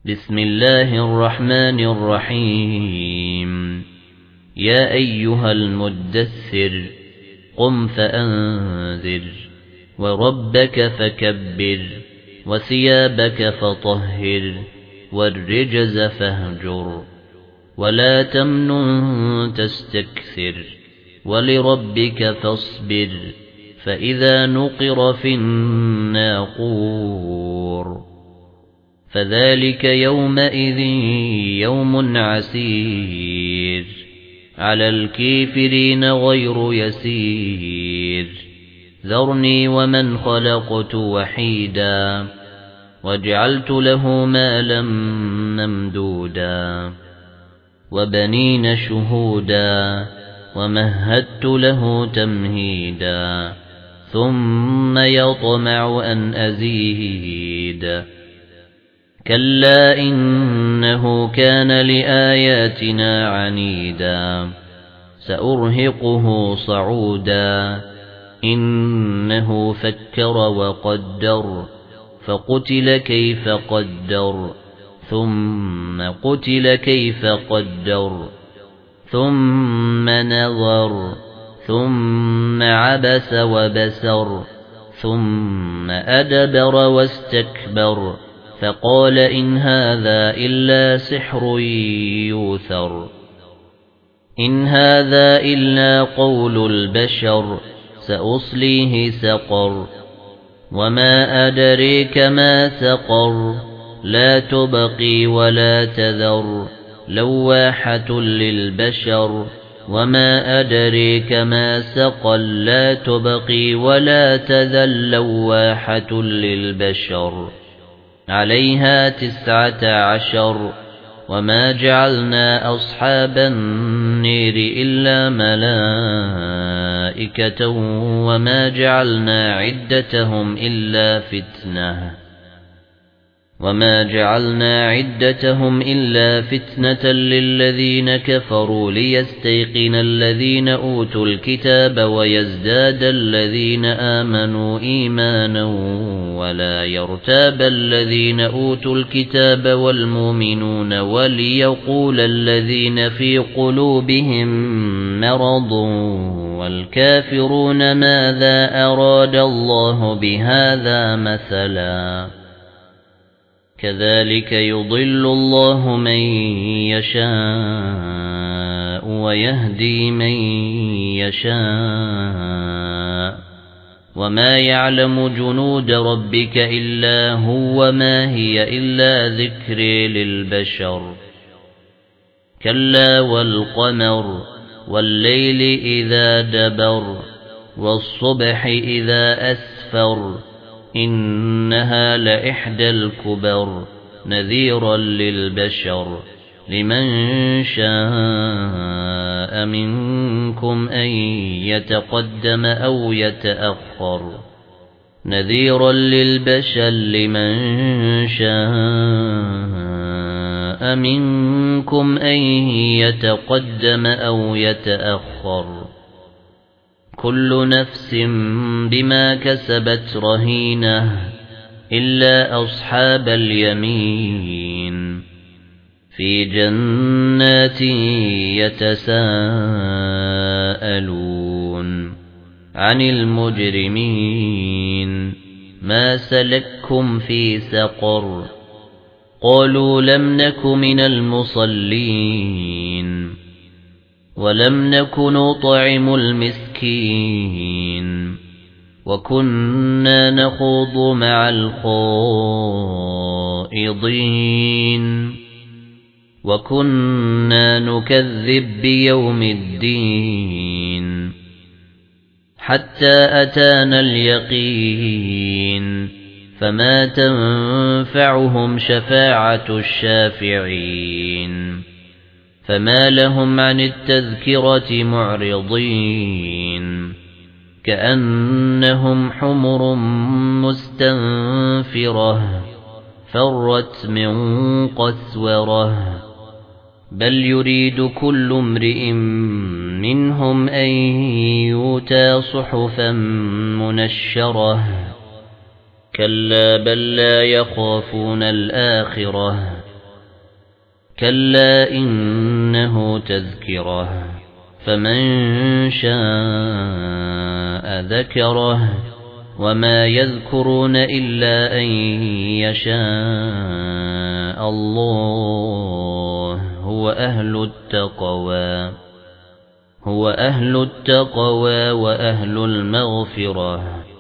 بسم الله الرحمن الرحيم يا أيها المدثر قم فأنذر وربك فكبر وثيابك فطهر والرجز فاهجر ولا تمنن تستكثر ولربك فاصبر فإذا نقر في الناقور فذلك يومئذ يوم عسير على الكافرين غير يسير ذرني ومن خلقت وحيدا وجعلت له مالا ممدودا وبنين شهودا ومهدت له تمهيدا ثم يطمع أن أزيد كلا إنه كان لآياتنا عنيدا سأرهقه صعودا إنه فكر وقدر فقتل كيف قدر ثم قتل كيف قدر ثم نظر ثم عبس وبسر ثم أدبر واستكبر فقال إن هذا إلا سحر يوثر إن هذا إلا قول البشر سأصليه سقر وما أدريك ما سقر لا تبقي ولا تذر لواحة للبشر وما أدريك ما سقل لا تبقي ولا تذل لواحة للبشر عليها 19 وما جعلنا أصحاب النير إلا ملائكة وما جعلنا عدتهم إلا فتنة للذين كفروا ليستيقن الذين أوتوا الكتاب ويزداد الذين آمنوا إيمانا ولا يرتاب الذين أوتوا الكتاب والمؤمنون وليقول الذين في قلوبهم مرض والكافرون ماذا أراد الله بهذا مثلا كذلك يضل الله من يشاء ويهدي من يشاء وما يعلم جنود ربك إلا هو ما هي إلا ذكر للبشر كلا والقمر والليل إذا دبر والصبح إذا أسفر إنها لإحدى الكبر نذيرا للبشر لمن شاء منكم أن يتقدم أو يتأخر نذيرا للبشر لمن شاء منكم أن يتقدم أو يتأخر كل نفس بما كسبت رهينة إلا أصحاب اليمين في جنات يتساءلون عن المجرمين ما سلككم في سقر قالوا لم نك من المصلين ولم نك نطعم المسكين وكنا نخوض مع الخائضين وكنا نكذب بيوم الدين حتى أتانا اليقين فما تنفعهم شفاعة الشافعين فما لهم عن التذكرة معرضين كأنهم حمر مستنفرة فرت من قسورة بل يريد كل امرئ منهم أن يؤتى صحفا منشرة كلا بل لا يخافون الآخرة كلا إنه تذكرة فمن شاء ذكره وما يذكرون إلا أن يشاء الله هو أهل التقوى وأهل المغفرة